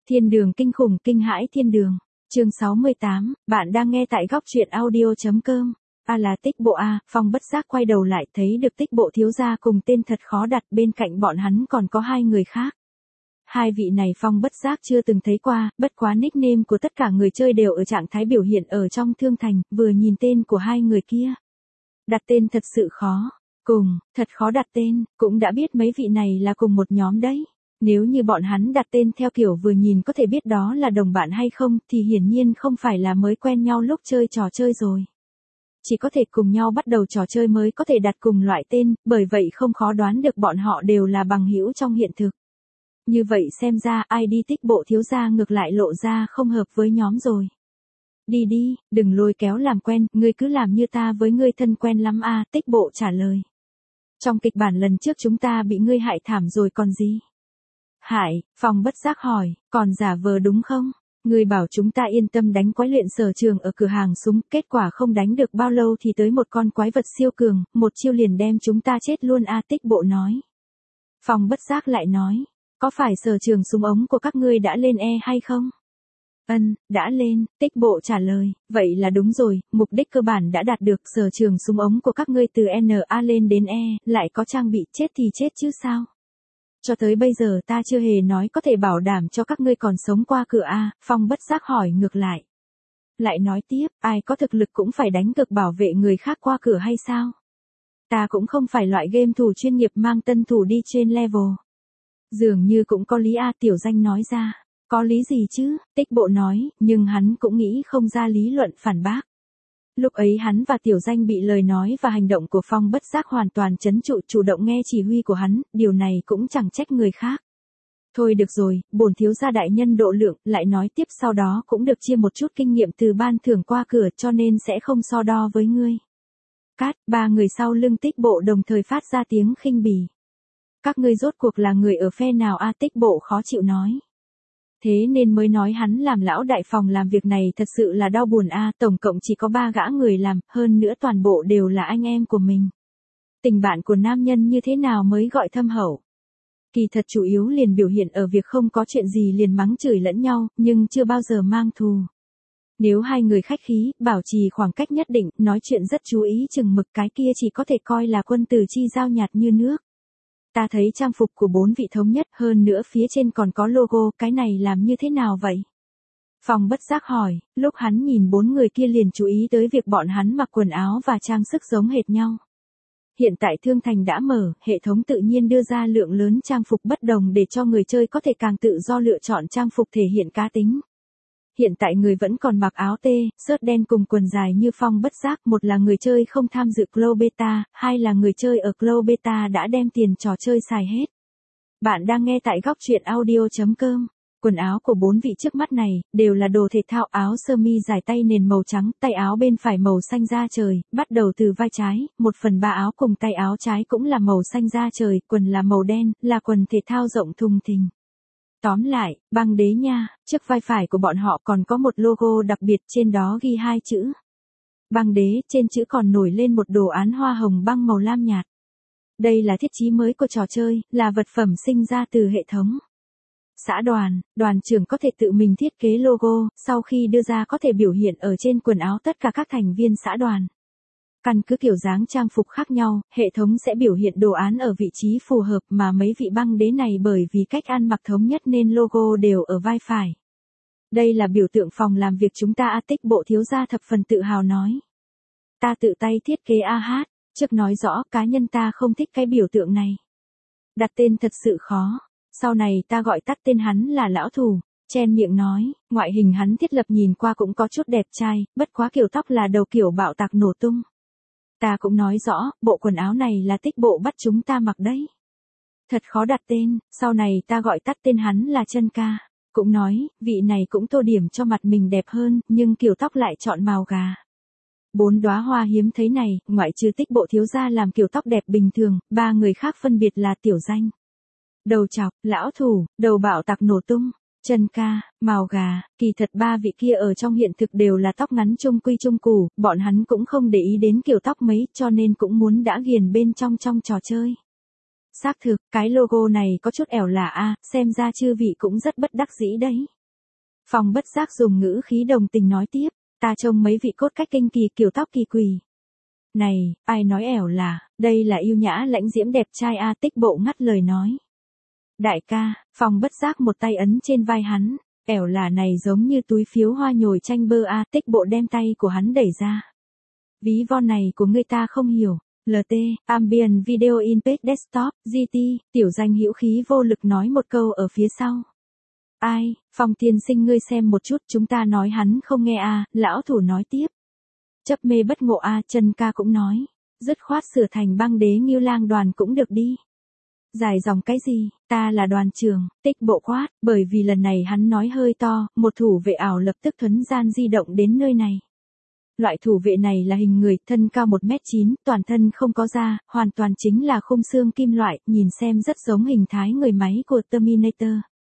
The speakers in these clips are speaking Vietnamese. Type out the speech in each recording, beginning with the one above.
Thiên đường kinh khủng kinh hãi thiên đường. Chương 68, bạn đang nghe tại góc truyện audio.com. Là Tích Bộ a, Phong bất giác quay đầu lại thấy được Tích Bộ thiếu gia cùng tên thật khó đặt, bên cạnh bọn hắn còn có hai người khác. Hai vị này Phong bất giác chưa từng thấy qua, bất quá nickname của tất cả người chơi đều ở trạng thái biểu hiện ở trong thương thành, vừa nhìn tên của hai người kia. Đặt tên thật sự khó, thật khó đặt tên, cũng đã biết mấy vị này là cùng một nhóm đấy. Nếu như bọn hắn đặt tên theo kiểu vừa nhìn có thể biết đó là đồng bạn hay không thì hiển nhiên không phải là mới quen nhau lúc chơi trò chơi rồi. Chỉ có thể cùng nhau bắt đầu trò chơi mới có thể đặt cùng loại tên, bởi vậy không khó đoán được bọn họ đều là bằng hữu trong hiện thực. Như vậy xem ra ID Tích Bộ thiếu gia ngược lại lộ ra không hợp với nhóm rồi. Đi đi, đừng lôi kéo làm quen, ngươi cứ làm như ta với ngươi thân quen lắm a, Tích Bộ trả lời. Trong kịch bản lần trước chúng ta bị ngươi hại thảm rồi còn gì? Hại, Phong bất giác hỏi, còn giả vờ đúng không? Ngươi bảo chúng ta yên tâm đánh quái luyện sở trường ở cửa hàng súng, kết quả không đánh được bao lâu thì tới một con quái vật siêu cường, một chiêu liền đem chúng ta chết luôn a, Tích Bộ nói. Phong bất giác lại nói, có phải sở trường súng ống của các ngươi đã lên E hay không? Đã lên, Tích Bộ trả lời, vậy là đúng rồi, mục đích cơ bản đã đạt được, sở trường súng ống của các ngươi từ NA lên đến E, lại có trang bị, chết thì chết chứ sao? Cho tới bây giờ ta chưa hề nói có thể bảo đảm cho các ngươi còn sống qua cửa a, Phong bất giác hỏi ngược lại. Lại nói tiếp, ai có thực lực cũng phải đánh cực bảo vệ người khác qua cửa hay sao? Ta cũng không phải loại game thủ chuyên nghiệp mang tân thủ đi trên level. Dường như cũng có lý a, Tiểu Danh nói ra. Có lý gì chứ, Tích Bộ nói, nhưng hắn cũng nghĩ không ra lý luận phản bác. Lúc ấy hắn và Tiểu Danh bị lời nói và hành động của Phong bất giác hoàn toàn trấn trụ, chủ động nghe chỉ huy của hắn, điều này cũng chẳng trách người khác. Thôi được rồi, bổn thiếu gia đại nhân độ lượng, lại nói tiếp sau đó cũng được chia một chút kinh nghiệm từ ban thưởng qua cửa cho nên sẽ không so đo với ngươi. Ba người sau lưng Tích Bộ đồng thời phát ra tiếng khinh bỉ. Các ngươi rốt cuộc là người ở phe nào a, Tích Bộ khó chịu nói. Thế nên mới nói hắn làm lão đại phòng làm việc này thật sự là đau buồn a, tổng cộng chỉ có 3 gã người làm, hơn nữa toàn bộ đều là anh em của mình. Tình bạn của nam nhân như thế nào mới gọi thâm hậu? Kỳ thật chủ yếu liền biểu hiện ở việc không có chuyện gì liền mắng chửi lẫn nhau, nhưng chưa bao giờ mang thù. Nếu hai người khách khí, bảo trì khoảng cách nhất định, nói chuyện rất chú ý chừng mực, cái kia chỉ có thể coi là quân tử chi giao nhạt như nước. Ta thấy trang phục của 4 vị thống nhất, hơn nữa phía trên còn có logo, cái này làm như thế nào vậy? Phong bất giác hỏi, lúc hắn nhìn 4 người kia liền chú ý tới việc bọn hắn mặc quần áo và trang sức giống hệt nhau. Hiện tại thương thành đã mở, hệ thống tự nhiên đưa ra lượng lớn trang phục bất đồng để cho người chơi có thể càng tự do lựa chọn trang phục thể hiện cá tính. Hiện tại người vẫn còn mặc áo shirt đen cùng quần dài như Phong bất giác, một là người chơi không tham dự Clou Beta, hai là người chơi ở Clou Beta đã đem tiền trò chơi xài hết. Bạn đang nghe tại góc truyện audio.com. Quần áo của 4 vị trước mắt này, đều là đồ thể thao, áo sơ mi dài tay nền màu trắng, tay áo bên phải màu xanh da trời, bắt đầu từ vai trái, 1/3 áo cùng tay áo trái cũng là màu xanh da trời, quần là màu đen, là quần thể thao rộng thùng thình. Tóm lại, băng đế nha, trước vai phải của bọn họ còn có một logo đặc biệt, trên đó ghi 2 chữ. Băng đế, trên chữ còn nổi lên một đồ án hoa hồng băng màu lam nhạt. Đây là thiết chí mới của trò chơi, là vật phẩm sinh ra từ hệ thống. Xã đoàn trưởng có thể tự mình thiết kế logo, sau khi đưa ra có thể biểu hiện ở trên quần áo tất cả các thành viên xã đoàn. Căn cứ kiểu dáng trang phục khác nhau, hệ thống sẽ biểu hiện đồ án ở vị trí phù hợp, mà mấy vị băng đế này bởi vì cách ăn mặc thống nhất nên logo đều ở vai phải. Đây là biểu tượng phòng làm việc chúng ta, Tích Bộ thiếu gia thập phần tự hào nói. Ta tự tay thiết kế trước nói rõ cá nhân ta không thích cái biểu tượng này. Đặt tên thật sự khó, sau này ta gọi tắt tên hắn là lão thù. Chen miệng nói, ngoại hình hắn thiết lập nhìn qua cũng có chút đẹp trai, bất quá kiểu tóc là đầu kiểu bạo tạc nổ tung. Ta cũng nói rõ, bộ quần áo này là Tích Bộ bắt chúng ta mặc đấy. Thật khó đặt tên, sau này ta gọi tắt tên hắn là Chân Ca. Cũng nói, vị này cũng tô điểm cho mặt mình đẹp hơn, nhưng kiểu tóc lại chọn màu gà. 4 đóa hoa hiếm thấy này, ngoại trừ Tích Bộ thiếu gia làm kiểu tóc đẹp bình thường, 3 người khác phân biệt là Tiểu Danh, đầu chọc, lão thủ, đầu bạo tạc nổ tung, Chân Ca, màu gà. Kỳ thật 3 vị kia ở trong hiện thực đều là tóc ngắn trung quy trung củ, bọn hắn cũng không để ý đến kiểu tóc mấy, cho nên cũng muốn đã ghiền bên trong trò chơi. Xác thực, cái logo này có chút ẻo lả a, xem ra chư vị cũng rất bất đắc dĩ đấy. Phong bất giác dùng ngữ khí đồng tình nói tiếp, ta trông mấy vị cốt cách kinh kỳ kiểu tóc kỳ quỳ. Này, ai nói ẻo là, đây là yêu nhã lãnh diễm đẹp trai a, Tích Bộ ngắt lời nói. Đại ca, Phong bất giác một tay ấn trên vai hắn, ẻo là này giống như túi phiếu hoa nhồi tranh bơ a, Tích Bộ đem tay của hắn đẩy ra. Ví von này của người ta không hiểu. LT, Ambient Video in Page Desktop, GT, tiểu danh hữu khí vô lực nói một câu ở phía sau. Ai, Phong tiên sinh ngươi xem một chút, chúng ta nói hắn không nghe a, lão thủ nói tiếp. Chấp mê bất ngộ a, Chân ca cũng nói, dứt khoát sửa thành Băng Đế Ngưu Lang đoàn cũng được đi. Dài dòng cái gì, ta là đoàn trưởng, Tích Bộ quát, bởi vì lần này hắn nói hơi to, một thủ vệ ảo lập tức thuấn gian di động đến nơi này. Loại thủ vệ này là hình người, thân cao 1m9, toàn thân không có da, hoàn toàn chính là khung xương kim loại, nhìn xem rất giống hình thái người máy của Terminator.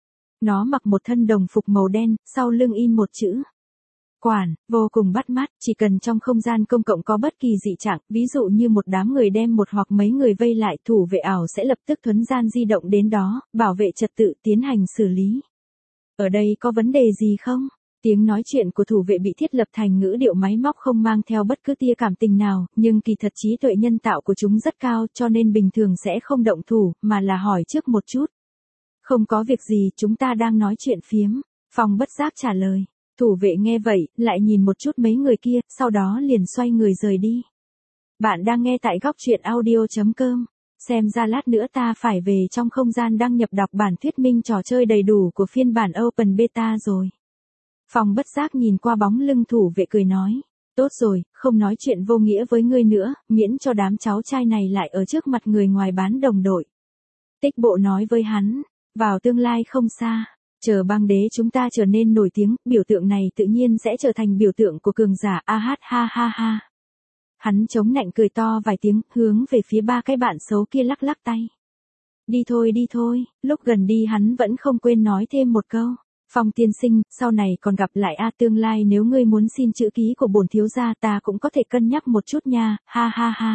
Nó mặc một thân đồng phục màu đen, sau lưng in một chữ quản, vô cùng bắt mắt, chỉ cần trong không gian công cộng có bất kỳ dị trạng, ví dụ như một đám người đem một hoặc mấy người vây lại, thủ vệ ảo sẽ lập tức thuấn gian di động đến đó, bảo vệ trật tự, tiến hành xử lý. Ở đây có vấn đề gì không? Tiếng nói chuyện của thủ vệ bị thiết lập thành ngữ điệu máy móc không mang theo bất cứ tia cảm tình nào, nhưng kỳ thật trí tuệ nhân tạo của chúng rất cao cho nên bình thường sẽ không động thủ, mà là hỏi trước một chút. Không có việc gì, chúng ta đang nói chuyện phiếm. Phong bất giác trả lời. Thủ vệ nghe vậy, lại nhìn một chút mấy người kia, sau đó liền xoay người rời đi. Bạn đang nghe tại góc truyện audio.com. Xem ra lát nữa ta phải về trong không gian đăng nhập đọc bản thuyết minh trò chơi đầy đủ của phiên bản Open Beta rồi. Phong bất giác nhìn qua bóng lưng thủ vệ cười nói. Tốt rồi, không nói chuyện vô nghĩa với ngươi nữa, miễn cho đám cháu trai này lại ở trước mặt người ngoài bán đồng đội. Tích Bộ nói với hắn, vào tương lai không xa, chờ Băng Đế chúng ta trở nên nổi tiếng, biểu tượng này tự nhiên sẽ trở thành biểu tượng của cường giả, ha ha ha. Hắn chống nạnh cười to vài tiếng, hướng về phía ba cái bạn xấu kia lắc lắc tay. Đi thôi, lúc gần đi hắn vẫn không quên nói thêm một câu. Phong tiên sinh, sau này còn gặp lại a, tương lai nếu ngươi muốn xin chữ ký của bổn thiếu gia ta cũng có thể cân nhắc một chút nha, ha ha ha.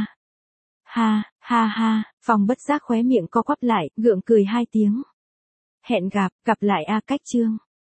Ha, Phong bất giác khóe miệng co quắp lại, gượng cười hai tiếng. Hẹn gặp lại a, Cách Chương.